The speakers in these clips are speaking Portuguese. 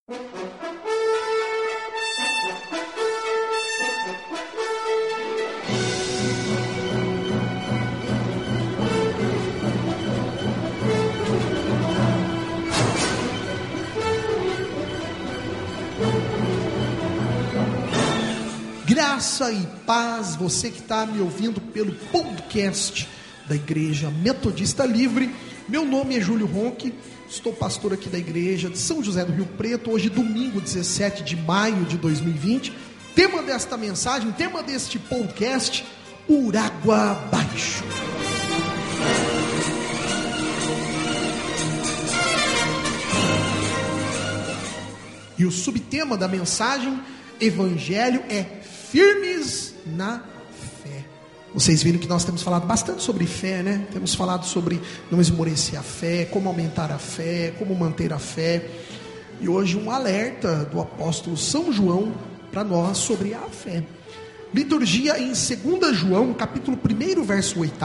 Graça e paz, você que está me ouvindo pelo podcast da Igreja Metodista Livre. Meu nome é Júlio Ronque, estou pastor aqui da Igreja de São José do Rio Preto. Hoje, domingo 17 de maio de 2020. Tema desta mensagem, tema deste podcast: por água abaixo. E o subtema da mensagem, Evangelho, é firmes na fé. Vocês viram que nós temos falado bastante sobre fé, né? Temos falado sobre não esmorecer a fé, como aumentar a fé, como manter a fé. E hoje um alerta do apóstolo São João para nós sobre a fé. Liturgia em 2 João, capítulo 1, verso 8.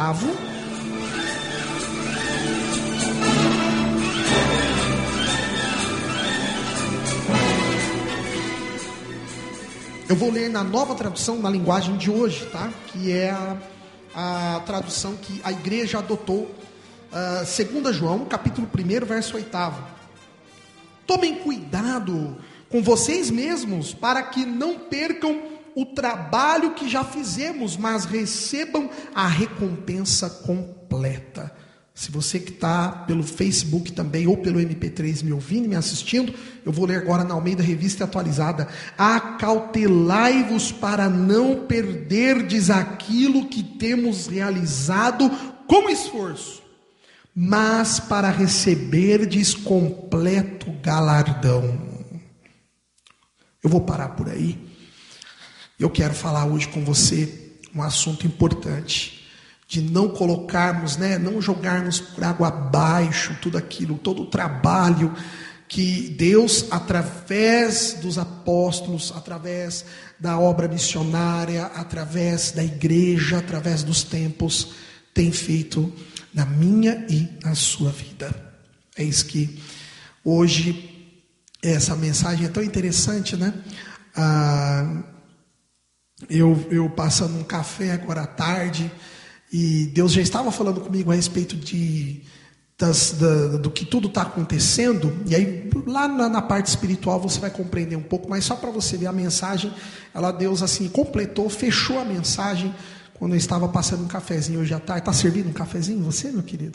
Eu vou ler na nova tradução, na linguagem de hoje, tá? Que é a tradução que a igreja adotou. 2 João, capítulo 1, verso 8. Tomem cuidado com vocês mesmos, para que não percam o trabalho que já fizemos, mas recebam a recompensa completa. Se você que está pelo Facebook também, ou pelo MP3 me ouvindo, me assistindo, eu vou ler agora na Almeida Revista Atualizada. Acautelai-vos para não perderdes aquilo que temos realizado com esforço, mas para receberdes completo galardão. Eu vou parar por aí. Eu quero falar hoje com você um assunto importante, de não colocarmos, não jogarmos por água abaixo tudo aquilo, todo o trabalho que Deus, através dos apóstolos, através da obra missionária, através da igreja, através dos tempos, tem feito na minha e na sua vida. É isso que hoje, essa mensagem é tão interessante, né? Eu passando um café agora à tarde, e Deus já estava falando comigo a respeito do que tudo está acontecendo. E aí lá na parte espiritual você vai compreender um pouco, mas só para você ver a mensagem, Deus assim completou, fechou a mensagem quando eu estava passando um cafezinho hoje à tarde. Está servindo um cafezinho você, meu querido?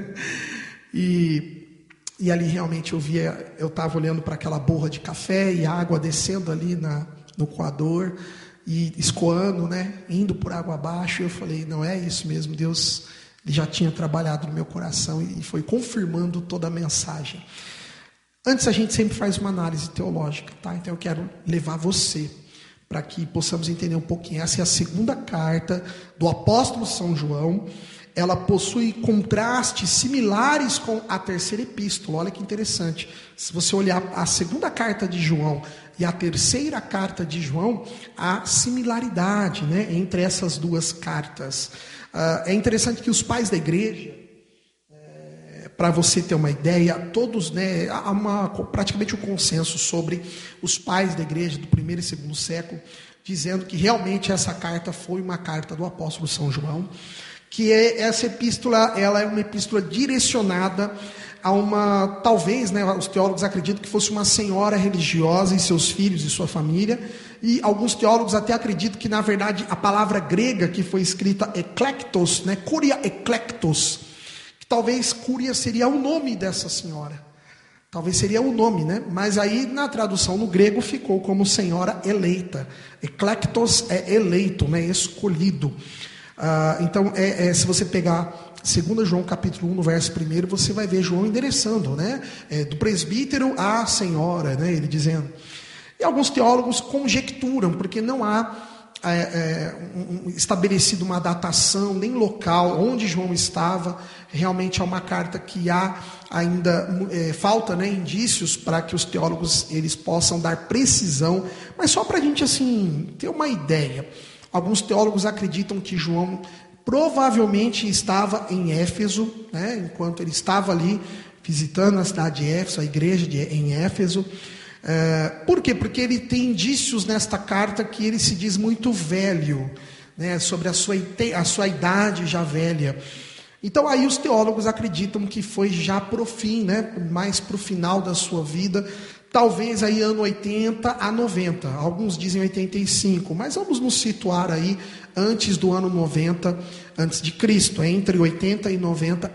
E ali realmente eu estava olhando para aquela borra de café e a água descendo ali no coador e escoando, indo por água abaixo. E eu falei, não, é isso mesmo, Deus ele já tinha trabalhado no meu coração e foi confirmando toda a mensagem. Antes a gente sempre faz uma análise teológica, tá? Então eu quero levar você para que possamos entender um pouquinho. Essa é a segunda carta do apóstolo São João. Ela possui contrastes similares com a terceira epístola. Olha que interessante. Se você olhar a segunda carta de João e a terceira carta de João, há similaridade, entre essas duas cartas. É interessante que os pais da igreja, para você ter uma ideia, todos, há praticamente um consenso sobre os pais da igreja do primeiro e segundo século, dizendo que realmente essa carta foi uma carta do apóstolo São João, que essa epístola, ela é uma epístola direcionada a uma, talvez, os teólogos acreditam que fosse uma senhora religiosa e seus filhos e sua família, e alguns teólogos até acreditam que, na verdade, a palavra grega que foi escrita eklektos, Curia eklektos, que talvez Curia seria o nome dessa senhora, talvez seria o nome, mas aí na tradução no grego ficou como senhora eleita. Eklektos é eleito, escolhido. Então, se você pegar 2 João capítulo 1, no verso 1, você vai ver João endereçando, do presbítero à senhora, ele dizendo. E alguns teólogos conjecturam, porque não há estabelecido uma datação, nem local, onde João estava. Realmente é uma carta que há ainda, falta indícios para que os teólogos eles possam dar precisão, mas só para a gente ter uma ideia. Alguns teólogos acreditam que João provavelmente estava em Éfeso, enquanto ele estava ali visitando a cidade de Éfeso, a igreja em Éfeso. Por quê? Porque ele tem indícios nesta carta que ele se diz muito velho, né, sobre a sua idade já velha. Então aí os teólogos acreditam que foi já para o fim, né, mais para o final da sua vida, talvez aí ano 80 a 90, alguns dizem 85, mas vamos nos situar aí antes do ano 90, antes de Cristo, entre 80 e 90,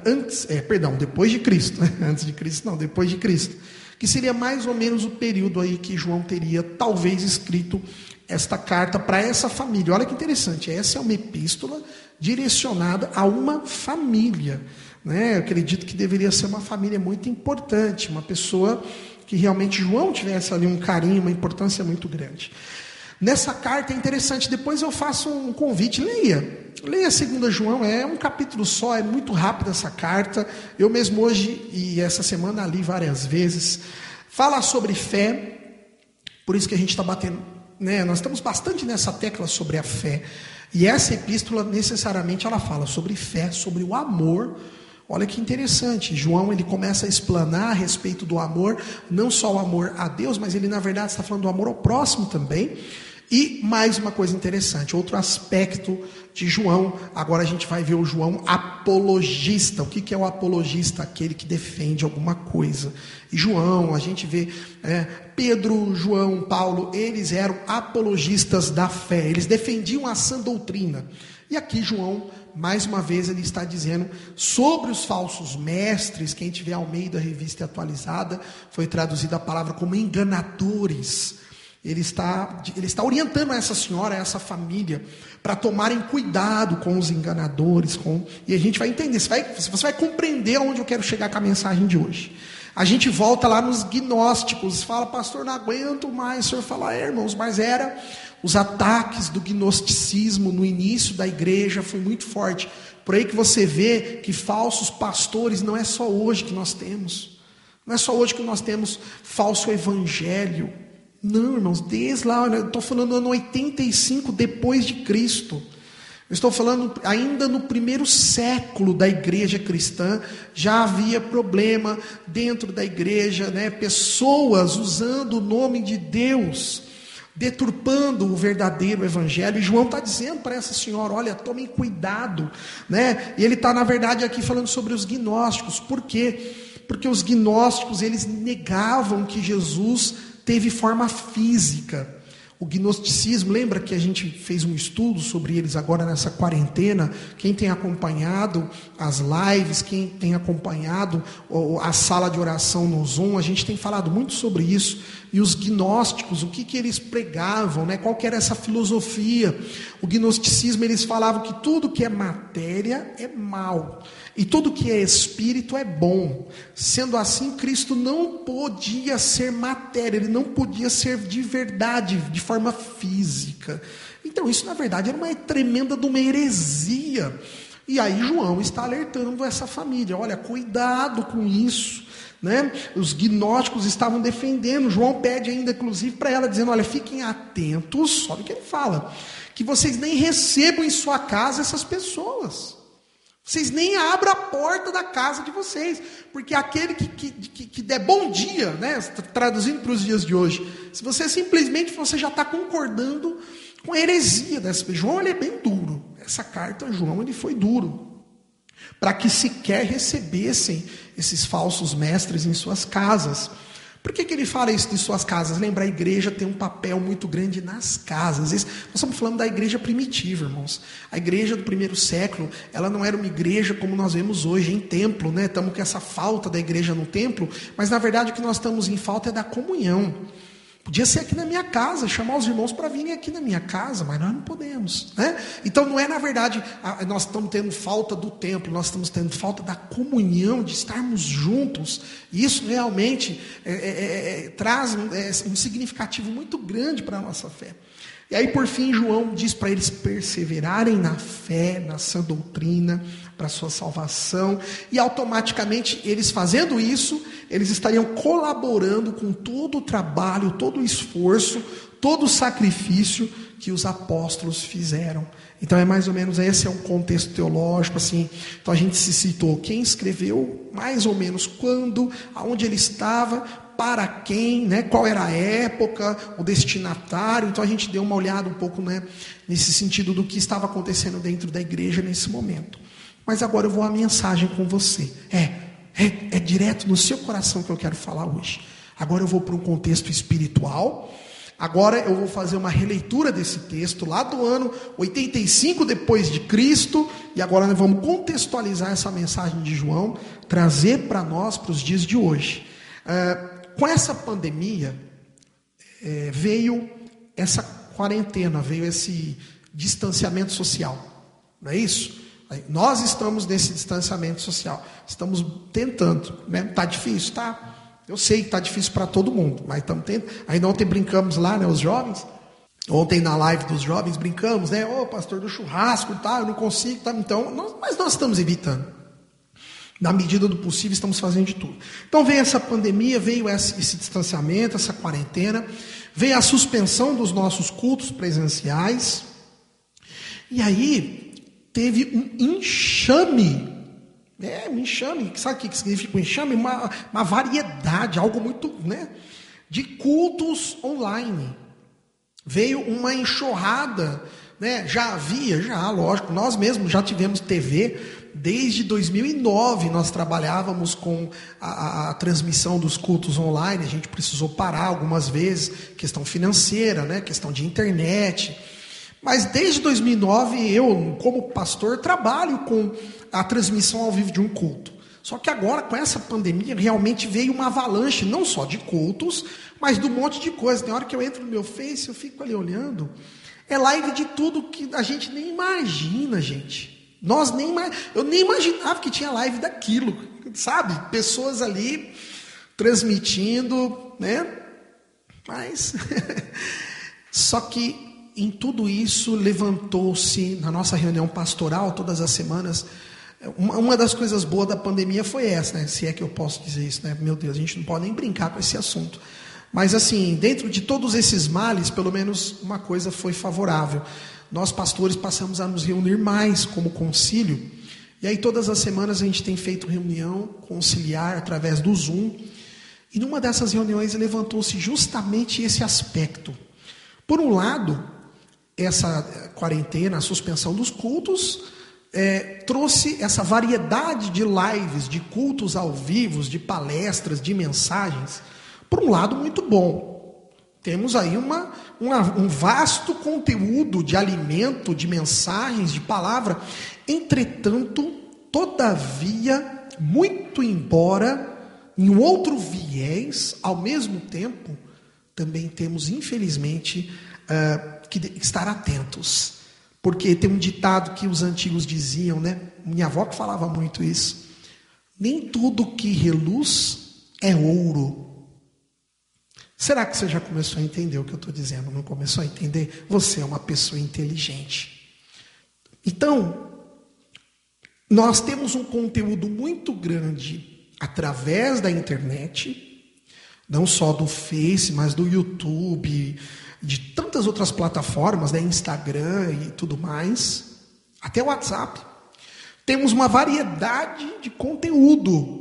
depois de Cristo, antes de Cristo não, depois de Cristo, que seria mais ou menos o período aí que João teria talvez escrito esta carta para essa família. Olha que interessante, essa é uma epístola direcionada a uma família, né? Eu acredito que deveria ser uma família muito importante, uma pessoa que realmente João tivesse ali um carinho, uma importância muito grande. Nessa carta é interessante, depois eu faço um convite, leia 2 João, é um capítulo só, é muito rápida essa carta, eu mesmo hoje e essa semana li várias vezes, fala sobre fé, por isso que a gente está batendo, né, nós estamos bastante nessa tecla sobre a fé, e essa epístola necessariamente ela fala sobre fé, sobre o amor. Olha que interessante, João ele começa a explanar a respeito do amor, não só o amor a Deus, mas ele na verdade está falando do amor ao próximo também. E mais uma coisa interessante, outro aspecto de João, agora a gente vai ver o João apologista. O que é o apologista? Aquele que defende alguma coisa. E João, a gente vê Pedro, João, Paulo, eles eram apologistas da fé, eles defendiam a sã doutrina. E aqui João, mais uma vez, ele está dizendo sobre os falsos mestres. Quem tiver Almeida, Revista Atualizada, foi traduzida a palavra como enganadores. Ele está orientando essa senhora, essa família, para tomarem cuidado com os enganadores. E a gente vai entender, você vai compreender aonde eu quero chegar com a mensagem de hoje. A gente volta lá nos gnósticos, fala, pastor, não aguento mais. O senhor fala, irmãos, mas era os ataques do gnosticismo no início da igreja, foi muito forte. Por aí que você vê que falsos pastores, não é só hoje que nós temos. Não é só hoje que nós temos falso evangelho. Não, irmãos, desde lá, eu estou falando do ano 85 depois de Cristo. Eu estou falando ainda no primeiro século da igreja cristã, já havia problema dentro da igreja, né? Pessoas usando o nome de Deus, deturpando o verdadeiro evangelho. E João está dizendo para essa senhora, olha, tomem cuidado, né? E ele está na verdade aqui falando sobre os gnósticos. Por quê? Porque os gnósticos, eles negavam que Jesus teve forma física. O gnosticismo, lembra que a gente fez um estudo sobre eles agora nessa quarentena? Quem tem acompanhado as lives, quem tem acompanhado a sala de oração no Zoom, a gente tem falado muito sobre isso. E os gnósticos, o que eles pregavam, né? Qual que era essa filosofia? O gnosticismo, eles falavam que tudo que é matéria é mal, e tudo que é espírito é bom. Sendo assim, Cristo não podia ser matéria, ele não podia ser de verdade, de forma física. Então isso na verdade era uma tremenda de uma heresia. E aí João está alertando essa família, olha, cuidado com isso, né? Os gnósticos estavam defendendo. João pede ainda inclusive para ela, dizendo, olha, fiquem atentos, olha o que ele fala, que vocês nem recebam em sua casa essas pessoas. Vocês nem abram a porta da casa de vocês, porque aquele que der bom dia, né, traduzindo para os dias de hoje, se você simplesmente já está concordando com a heresia dessa pessoa. João ele é bem duro, essa carta, João ele foi duro, para que sequer recebessem esses falsos mestres em suas casas. Por que ele fala isso de suas casas? Lembra, a igreja tem um papel muito grande nas casas. Nós estamos falando da igreja primitiva, irmãos. A igreja do primeiro século, ela não era uma igreja como nós vemos hoje em templo, né? Estamos com essa falta da igreja no templo, mas na verdade o que nós estamos em falta é da comunhão. Podia ser aqui na minha casa, chamar os irmãos para virem aqui na minha casa, mas nós não podemos, né? Então não é na verdade, nós estamos tendo falta do templo, nós estamos tendo falta da comunhão, de estarmos juntos. E isso realmente traz um significativo muito grande para a nossa fé. E aí por fim João diz para eles perseverarem na fé, na sã doutrina, para a sua salvação, e automaticamente eles fazendo isso, eles estariam colaborando com todo o trabalho, todo o esforço, todo o sacrifício que os apóstolos fizeram. Então é mais ou menos, esse é um contexto teológico, assim. Então a gente se citou quem escreveu, mais ou menos quando, aonde ele estava, para quem, né? Qual era a época, o destinatário. Então a gente deu uma olhada um pouco, né, nesse sentido do que estava acontecendo dentro da igreja nesse momento. Mas agora eu vou à mensagem com você. É direto no seu coração que eu quero falar hoje. Agora eu vou para um contexto espiritual. Agora eu vou fazer uma releitura desse texto lá do ano 85 depois de Cristo, e agora nós vamos contextualizar essa mensagem de João, trazer para nós, para os dias de hoje. Com essa pandemia, veio essa quarentena, veio esse distanciamento social, não é isso? Nós estamos nesse distanciamento social, estamos tentando, né? Está difícil, tá? Eu sei que está difícil para todo mundo, mas estamos tentando. Ainda ontem brincamos lá, né, os jovens. Ontem na live dos jovens brincamos, né? Ô, pastor do churrasco, tá? Eu não consigo, tá? Então, mas nós estamos evitando. Na medida do possível, estamos fazendo de tudo. Então veio essa pandemia, veio esse distanciamento, essa quarentena, veio a suspensão dos nossos cultos presenciais. E aí teve um enxame. Um enxame, sabe o que significa um enxame? Uma variedade, algo muito, né, de cultos online. Veio uma enxurrada, né? Já, lógico, nós mesmos já tivemos TV, desde 2009 nós trabalhávamos com a transmissão dos cultos online, a gente precisou parar algumas vezes, questão financeira, né, questão de internet. Mas desde 2009 eu, como pastor, trabalho com a transmissão ao vivo de um culto. Só que agora, com essa pandemia, realmente veio uma avalanche, não só de cultos, mas de um monte de coisa. Tem hora que eu entro no meu Face, eu fico ali olhando, é live de tudo que a gente nem imagina, gente. Eu nem imaginava que tinha live daquilo, sabe? Pessoas ali transmitindo, né? Mas, só que em tudo isso, levantou-se, na nossa reunião pastoral, todas as semanas, uma das coisas boas da pandemia foi essa, né? Se é que eu posso dizer isso, né? Meu Deus, a gente não pode nem brincar com esse assunto. Mas assim, dentro de todos esses males, pelo menos uma coisa foi favorável. Nós, pastores, passamos a nos reunir mais como concílio, e aí todas as semanas a gente tem feito reunião conciliar através do Zoom, e numa dessas reuniões levantou-se justamente esse aspecto. Por um lado, essa quarentena, a suspensão dos cultos, trouxe essa variedade de lives, de cultos ao vivo, de palestras, de mensagens, por um lado muito bom. Temos aí um vasto conteúdo de alimento, de mensagens, de palavra. Entretanto, todavia, muito embora, em outro viés, ao mesmo tempo, também temos, infelizmente, que estar atentos, porque tem um ditado que os antigos diziam, né? Minha avó que falava muito isso: nem tudo que reluz é ouro. Será que você já começou a entender o que eu estou dizendo? Não começou a entender? Você é uma pessoa inteligente. Então, nós temos um conteúdo muito grande através da internet, não só do Face, mas do YouTube, de tantas outras plataformas, né, Instagram e tudo mais, até o WhatsApp. Temos uma variedade de conteúdo,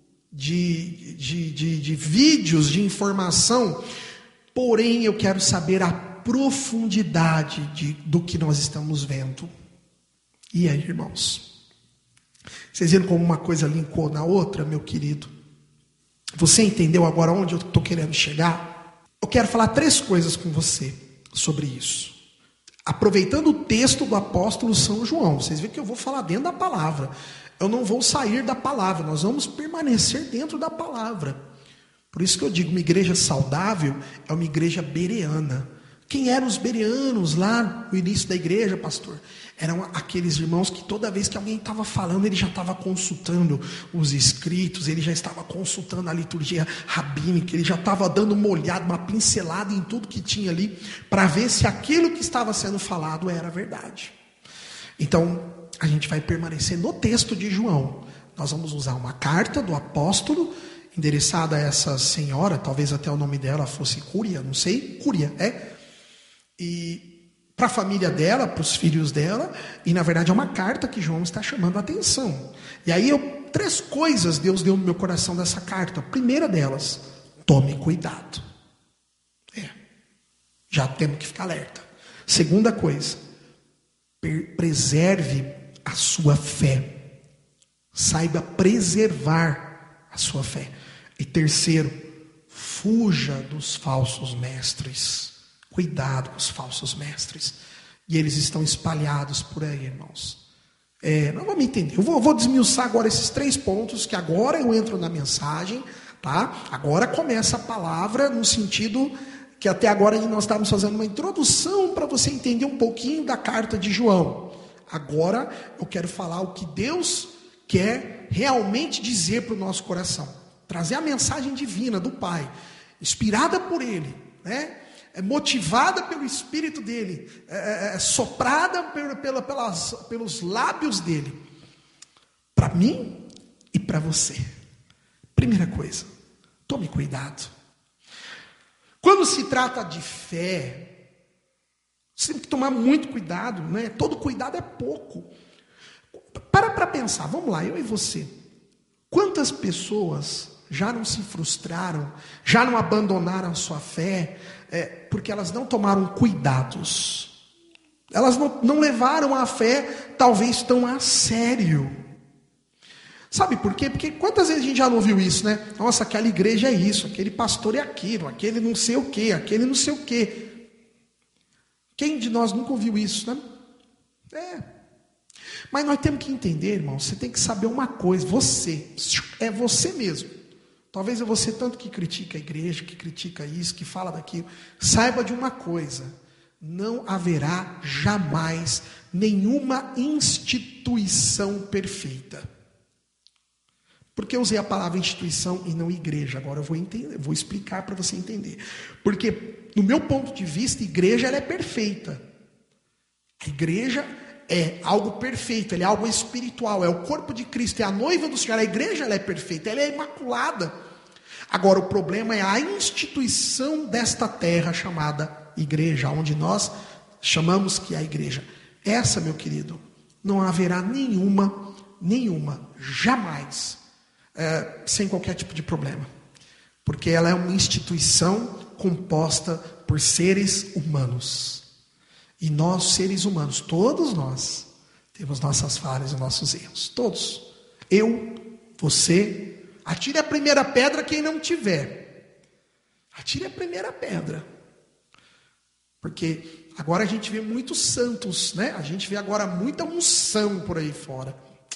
de vídeos, de informação, porém eu quero saber a profundidade do que nós estamos vendo. E aí, irmãos? Vocês viram como uma coisa linkou na outra, meu querido? Você entendeu agora onde eu estou querendo chegar? Eu quero falar 3 coisas com você sobre isso. Aproveitando o texto do apóstolo São João, vocês veem que eu vou falar dentro da palavra. Eu não vou sair da palavra, nós vamos permanecer dentro da palavra. Por isso que eu digo, uma igreja saudável é uma igreja bereana. Quem eram os bereanos lá no início da igreja, pastor? Eram aqueles irmãos que toda vez que alguém estava falando, ele já estava consultando os escritos, ele já estava consultando a liturgia rabínica, ele já estava dando uma olhada, uma pincelada em tudo que tinha ali, para ver se aquilo que estava sendo falado era verdade. Então, a gente vai permanecer no texto de João. Nós vamos usar uma carta do apóstolo, endereçada a essa senhora, talvez até o nome dela fosse Cúria, não sei, Cúria, e para a família dela, para os filhos dela, e na verdade é uma carta que João está chamando a atenção. E aí 3 coisas Deus deu no meu coração dessa carta. A primeira delas, Tome cuidado. Já temos que ficar alerta. Segunda coisa, preserve a sua fé. Saiba preservar a sua fé. E terceiro, fuja dos falsos mestres. Cuidado com os falsos mestres. E eles estão espalhados por aí, irmãos. Não vamos entender. Eu vou desmiuçar agora esses 3 pontos, que agora eu entro na mensagem, tá? Agora começa a palavra no sentido que até agora nós estávamos fazendo uma introdução para você entender um pouquinho da carta de João. Agora eu quero falar o que Deus quer realmente dizer para o nosso coração. Trazer a mensagem divina do Pai, inspirada por Ele, né? Motivada pelo Espírito dEle, soprada pelos lábios dEle, para mim e para você. Primeira coisa, tome cuidado. Quando se trata de fé, você tem que tomar muito cuidado, né? Todo cuidado é pouco. Para pensar, vamos lá, eu e você. Quantas pessoas já não se frustraram, já não abandonaram a sua fé, porque elas não tomaram cuidados. Elas não levaram a fé, talvez, tão a sério. Sabe por quê? Porque quantas vezes a gente já não ouviu isso, né? Nossa, aquela igreja é isso, aquele pastor é aquilo, aquele não sei o quê, aquele não sei o quê. Quem de nós nunca ouviu isso, né? Mas nós temos que entender, irmão, você tem que saber uma coisa, é você mesmo. Talvez é você tanto que critica a igreja, que critica isso, que fala daquilo. Saiba de uma coisa, não haverá jamais nenhuma instituição perfeita. Porque eu usei a palavra instituição e não igreja. Agora eu vou explicar para você entender. Porque, no meu ponto de vista, igreja ela é perfeita. A igreja é algo perfeito, ela é algo espiritual, é o corpo de Cristo, é a noiva do Senhor. A igreja ela é perfeita, ela é imaculada. Agora o problema é a instituição desta terra chamada igreja, onde nós chamamos que é a igreja. Essa, meu querido, não haverá nenhuma, jamais, sem qualquer tipo de problema. Porque ela é uma instituição composta por seres humanos. E nós, seres humanos, todos nós, temos nossas falhas e nossos erros. Todos. Eu, você, atire a primeira pedra quem não tiver. Atire a primeira pedra. Porque agora a gente vê muitos santos, né? A gente vê agora muita unção por aí fora.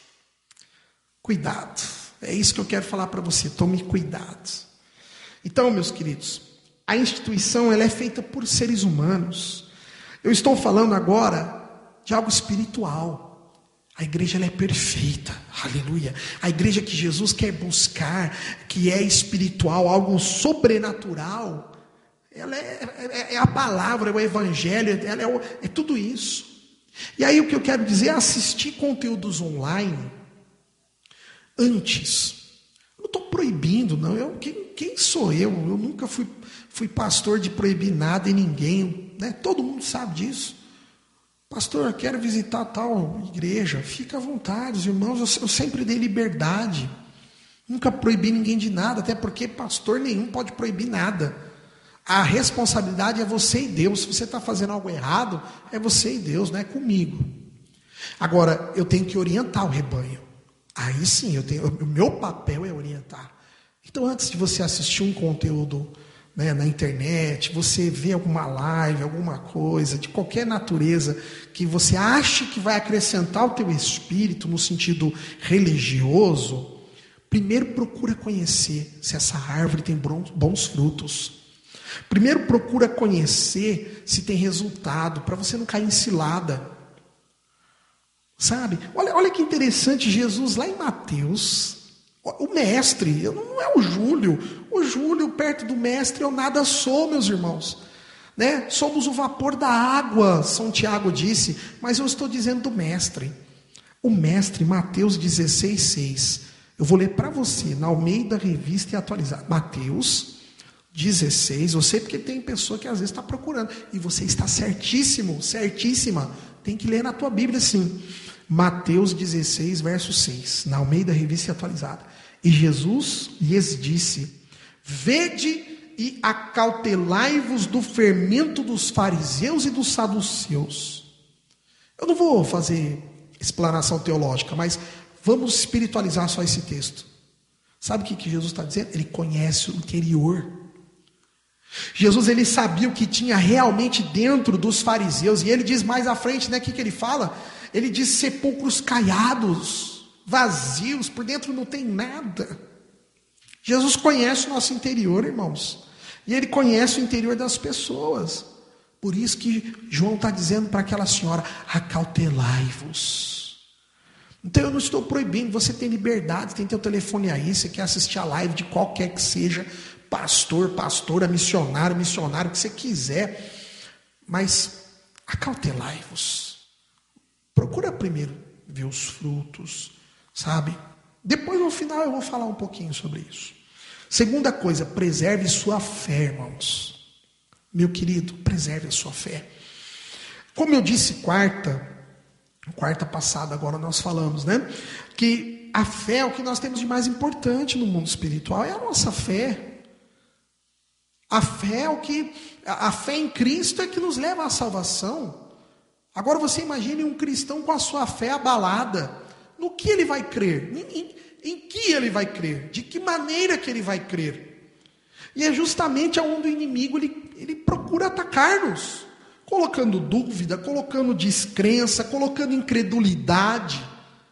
Cuidado. É isso que eu quero falar para você. Tome cuidado. Então, meus queridos, a instituição ela é feita por seres humanos. Eu estou falando agora de algo espiritual. A igreja ela é perfeita, aleluia. A igreja que Jesus quer buscar, que é espiritual, algo sobrenatural, ela é a palavra, é o evangelho, ela é tudo isso. E aí o que eu quero dizer é assistir conteúdos online antes. Eu não estou proibindo, não. Quem sou eu? Eu nunca fui pastor de proibir nada e ninguém, né? Todo mundo sabe disso. Pastor, eu quero visitar tal igreja. Fica à vontade, os irmãos. Eu sempre dei liberdade. Nunca proibi ninguém de nada, até porque pastor nenhum pode proibir nada. A responsabilidade é você e Deus. Se você está fazendo algo errado, é você e Deus, não é comigo. Agora, eu tenho que orientar o rebanho. Aí sim, o meu papel é orientar. Então, antes de você assistir um conteúdo, né, na internet, você vê alguma live, alguma coisa de qualquer natureza que você acha que vai acrescentar o teu espírito no sentido religioso, primeiro procura conhecer se essa árvore tem bons frutos. Primeiro procura conhecer se tem resultado, para você não cair em cilada. Sabe? Olha que interessante, Jesus lá em Mateus, o mestre, não é o Júlio perto do mestre eu nada sou, meus irmãos, né? Somos o vapor da água, São Tiago disse, mas eu estou dizendo do mestre. O mestre, Mateus 16:6, eu vou ler para você, na Almeida Revista e Atualizada, Mateus 16, eu sei porque tem pessoa que às vezes está procurando, e você está certíssimo, certíssima, tem que ler na tua Bíblia sim. Mateus 16, verso 6, na Almeida Revista e Atualizada. E Jesus lhes disse: Vede e acautelai-vos do fermento dos fariseus e dos saduceus. Eu não vou fazer explanação teológica, mas vamos espiritualizar só esse texto. Sabe o que Jesus está dizendo? Ele conhece o interior. Jesus, ele sabia o que tinha realmente dentro dos fariseus. E ele diz mais à frente, né? O que ele fala? Ele diz sepulcros caiados, vazios, por dentro não tem nada. Jesus conhece o nosso interior, irmãos. E ele conhece o interior das pessoas. Por isso que João está dizendo para aquela senhora: acautelai-vos. Então eu não estou proibindo, você tem liberdade, tem teu telefone aí, você quer assistir a live de qualquer que seja, pastor, pastora, missionário, o que você quiser. Mas acautelai-vos. Procura primeiro ver os frutos, sabe? Depois no final eu vou falar um pouquinho sobre isso. Segunda coisa, preserve sua fé, irmãos. Meu querido, preserve a sua fé. Como eu disse quarta passada, agora nós falamos, né? Que a fé é o que nós temos de mais importante no mundo espiritual, é a nossa fé. A fé em Cristo é que nos leva à salvação. Agora você imagine um cristão com a sua fé abalada. No que ele vai crer? Em que ele vai crer? De que maneira que ele vai crer? E é justamente onde o inimigo ele procura atacar-nos, colocando dúvida, colocando descrença, colocando incredulidade.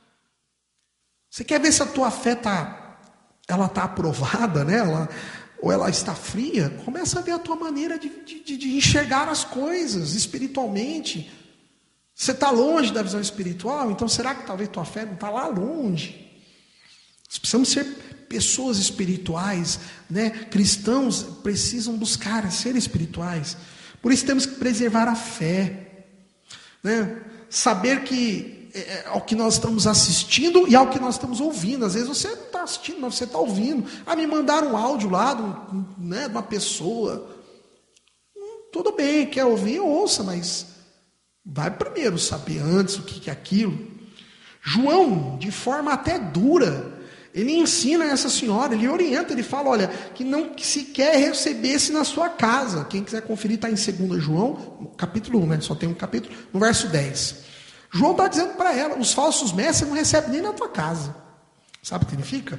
Você quer ver se a tua fé está aprovada, né? Ou ela está fria? Começa a ver a tua maneira de enxergar as coisas espiritualmente. Você está longe da visão espiritual, então será que talvez tua fé não está lá longe? Nós precisamos ser pessoas espirituais, né? Cristãos precisam buscar ser espirituais. Por isso temos que preservar a fé, né? Saber que ao que nós estamos assistindo e ao que nós estamos ouvindo. Às vezes você não está assistindo, mas você está ouvindo. Me mandaram um áudio lá de uma pessoa. Tudo bem, quer ouvir, ouça, mas vai primeiro saber antes o que é aquilo. João, de forma até dura, ele ensina essa senhora, ele orienta, ele fala, olha, que não se quer recebesse na sua casa. Quem quiser conferir, está em 2 João, capítulo 1, né? Só tem um capítulo, no verso 10. João está dizendo para ela, os falsos mestres não recebem nem na tua casa. Sabe o que significa?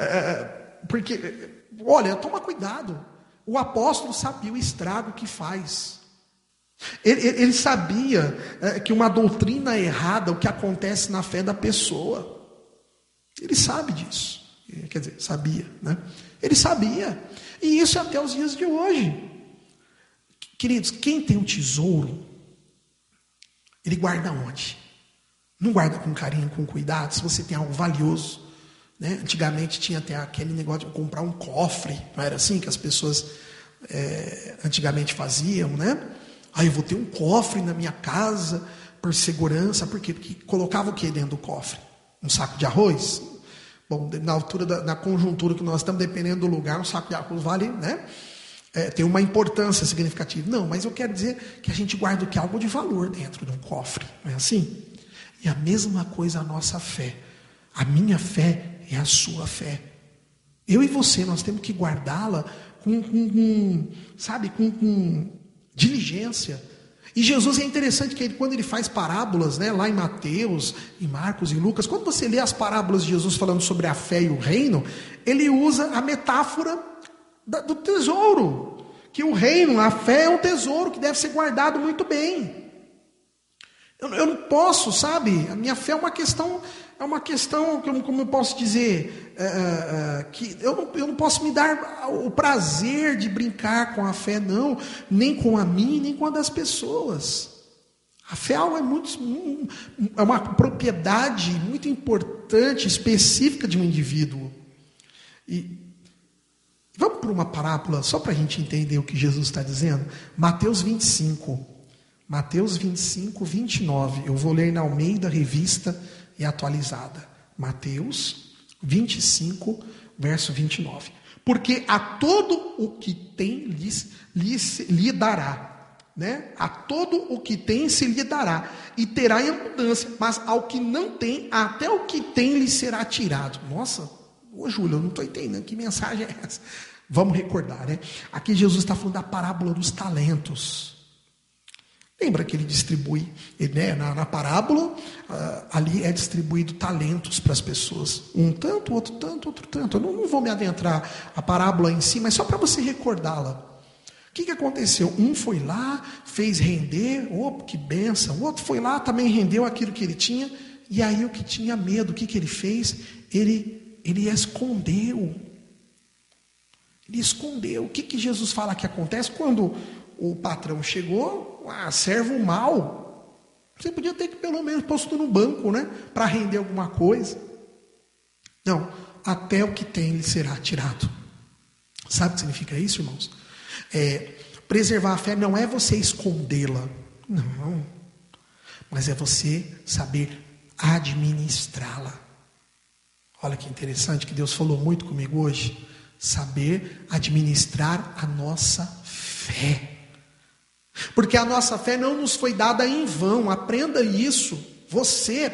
Porque, olha, toma cuidado. O apóstolo sabia o estrago que faz. Ele sabia que uma doutrina errada, o que acontece na fé da pessoa. Ele sabe disso. Quer dizer, sabia, né? Ele sabia. E isso é até os dias de hoje. Queridos, quem tem um tesouro, ele guarda onde? Não guarda com carinho, com cuidado. Se você tem algo valioso, né? Antigamente tinha até aquele negócio de comprar um cofre. Não era assim que as pessoas antigamente faziam, né? Eu vou ter um cofre na minha casa por segurança. Por quê? Porque colocava o que dentro do cofre? Um saco de arroz? Bom, na altura na conjuntura que nós estamos, dependendo do lugar, um saco de arroz vale, né? Tem uma importância significativa. Não, mas eu quero dizer que a gente guarda o que? Algo de valor dentro de um cofre. Não é assim? E a mesma coisa a nossa fé. A minha fé é a sua fé. Eu e você, nós temos que guardá-la com diligência. E Jesus, é interessante que quando ele faz parábolas, né, lá em Mateus, em Marcos e Lucas, quando você lê as parábolas de Jesus falando sobre a fé e o reino, ele usa a metáfora do tesouro, que o reino, a fé é um tesouro que deve ser guardado muito bem. Eu não posso, sabe, a minha fé é uma questão, como eu posso dizer, que eu não posso me dar o prazer de brincar com a fé, não, nem com a minha, nem com a das pessoas. A fé é uma propriedade muito importante, específica de um indivíduo. E vamos para uma parábola, só para a gente entender o que Jesus está dizendo. Mateus 25, 29. Eu vou ler na Almeida Revista e Atualizada. Mateus 25, verso 29. Porque a todo o que tem lhe dará, né? A todo o que tem se lhe dará, e terá em abundância, mas ao que não tem, até o que tem lhe será tirado. Nossa, Júlio, eu não estou entendendo, que mensagem é essa? Vamos recordar, né? Aqui Jesus está falando da parábola dos talentos. Lembra que ele distribui, né? Na parábola, ali é distribuído talentos para as pessoas. Um tanto, outro tanto, outro tanto. Eu não vou me adentrar a parábola em si, mas só para você recordá-la. O que aconteceu? Um foi lá, fez render, que bênção. O outro foi lá, também rendeu aquilo que ele tinha. E aí o que tinha medo, o que ele fez? Ele escondeu. Ele escondeu. O que Jesus fala que acontece quando o patrão chegou? Servo mau. Você podia ter que pelo menos posto no banco, né? Para render alguma coisa. Não, até o que tem lhe será tirado. Sabe o que significa isso, irmãos? Preservar a fé não é você escondê-la. Não. Mas é você saber administrá-la. Olha que interessante que Deus falou muito comigo hoje. Saber administrar a nossa fé. Porque a nossa fé não nos foi dada em vão. Aprenda isso. Você.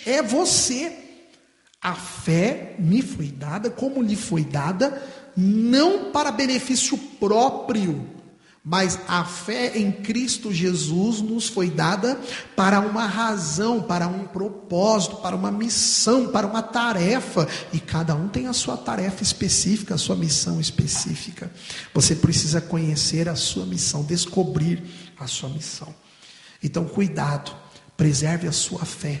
A fé me foi dada como lhe foi dada, não para benefício próprio, mas a fé em Cristo Jesus nos foi dada para uma razão, para um propósito, para uma missão, para uma tarefa. E cada um tem a sua tarefa específica, a sua missão específica. Você precisa conhecer a sua missão, descobrir a sua missão. Então, cuidado, preserve a sua fé.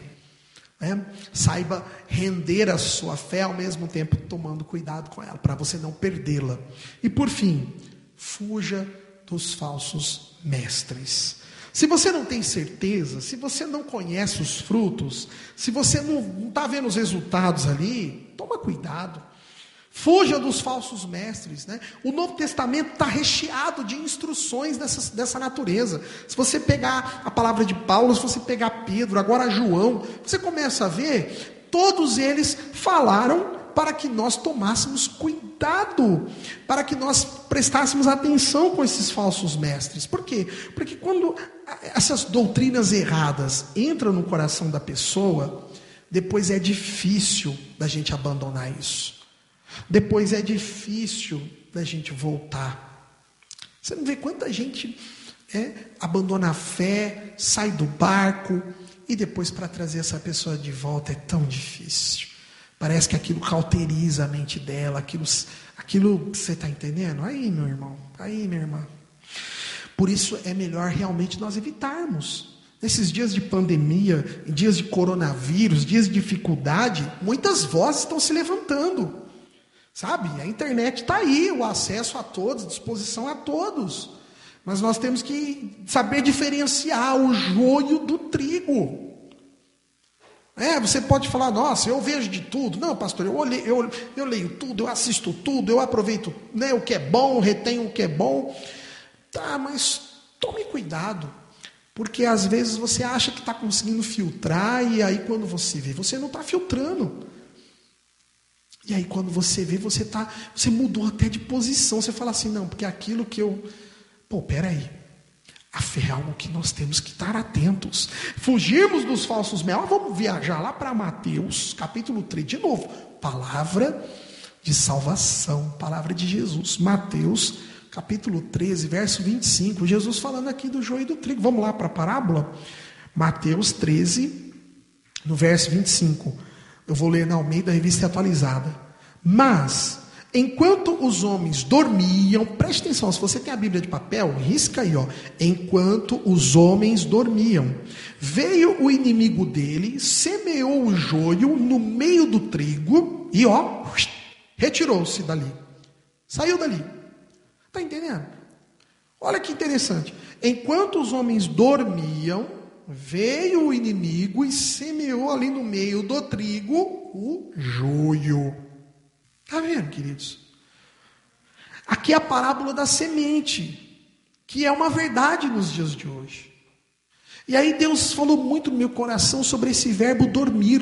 Saiba render a sua fé ao mesmo tempo tomando cuidado com ela, para você não perdê-la. E por fim, fuja dos falsos mestres. Se você não tem certeza, se você não conhece os frutos, se você não está vendo os resultados ali, toma cuidado. Fuja dos falsos mestres, né? O Novo Testamento está recheado de instruções dessa natureza. Se você pegar a palavra de Paulo, se você pegar Pedro, agora João, você começa a ver, todos eles falaram para que nós tomássemos cuidado, para que nós prestássemos atenção com esses falsos mestres. Por quê? Porque quando essas doutrinas erradas entram no coração da pessoa, depois é difícil da gente abandonar isso. Depois é difícil da gente voltar. Você não vê quanta gente abandona a fé, sai do barco, e depois para trazer essa pessoa de volta é tão difícil. Parece que aquilo cauteriza a mente dela, aquilo você está entendendo? Aí, meu irmão, aí, minha irmã. Por isso é melhor realmente nós evitarmos. Nesses dias de pandemia, dias de coronavírus, dias de dificuldade, muitas vozes estão se levantando. Sabe, a internet está aí, o acesso a todos, a disposição a todos. Mas nós temos que saber diferenciar o joio do trigo. Você pode falar, nossa, eu vejo de tudo. Não, pastor, eu leio tudo, eu assisto tudo, eu aproveito, né, o que é bom, retenho o que é bom. Tá, mas tome cuidado. Porque às vezes você acha que está conseguindo filtrar, e aí quando você vê, você não está filtrando. E aí quando você vê, você mudou até de posição. Você fala assim, não, porque aquilo que eu... peraí. A fé é algo que nós temos que estar atentos. Fugirmos dos falsos mestres. Vamos viajar lá para Mateus, capítulo 3. De novo, palavra de salvação, palavra de Jesus. Mateus, capítulo 13, verso 25. Jesus falando aqui do joio e do trigo. Vamos lá para a parábola? Mateus 13, no verso 25. Eu vou ler na Almeida, Revista Atualizada. Mas, enquanto os homens dormiam, preste atenção, se você tem a Bíblia de papel, risca aí, enquanto os homens dormiam, veio o inimigo dele, semeou o joio no meio do trigo e retirou-se dali. Saiu dali. Está entendendo? Olha que interessante. Enquanto os homens dormiam, veio o inimigo e semeou ali no meio do trigo o joio. Está vendo, queridos? Aqui é a parábola da semente, que é uma verdade nos dias de hoje. E aí Deus falou muito no meu coração sobre esse verbo dormir.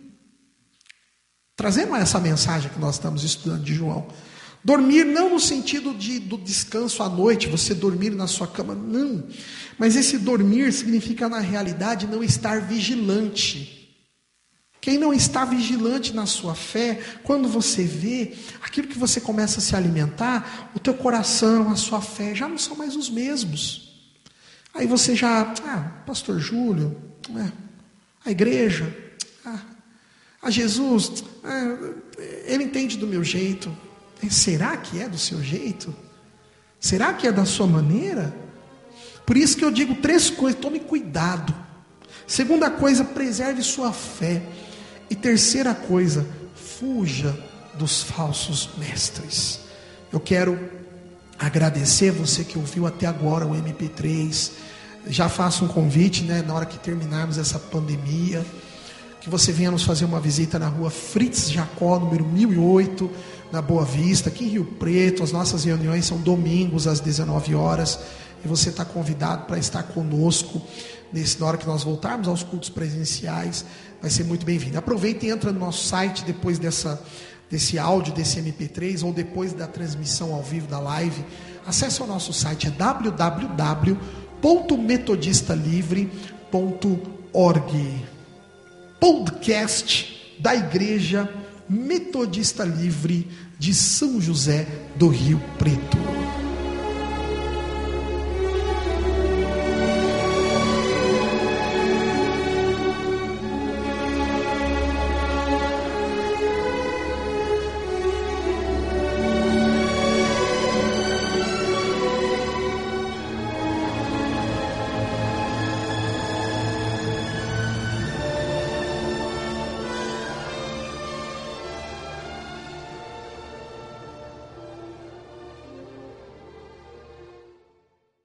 Trazendo essa mensagem que nós estamos estudando de João. Dormir não no sentido do descanso à noite, você dormir na sua cama, não. Mas esse dormir significa, na realidade, não estar vigilante. Quem não está vigilante na sua fé, quando você vê aquilo que você começa a se alimentar, o teu coração, a sua fé já não são mais os mesmos. Aí você já, pastor Júlio, a igreja, a Jesus, ele entende do meu jeito. Será que é do seu jeito? Será que é da sua maneira? Por isso que eu digo 3 coisas, tome cuidado. Segunda coisa, preserve sua fé. E terceira coisa, fuja dos falsos mestres. Eu quero agradecer você que ouviu até agora o MP3. Já faço um convite, na hora que terminarmos essa pandemia, que você venha nos fazer uma visita na rua Fritz Jacó, número 1008, na Boa Vista, aqui em Rio Preto. As nossas reuniões são domingos às 19 horas. E você está convidado para estar conosco na hora que nós voltarmos aos cultos presenciais. Vai ser muito bem-vindo. Aproveita e entra no nosso site depois desse áudio, desse MP3, ou depois da transmissão ao vivo da live. Acesse o nosso site, é www.metodistalivre.org. Podcast da Igreja Metodista Livre de São José do Rio Preto.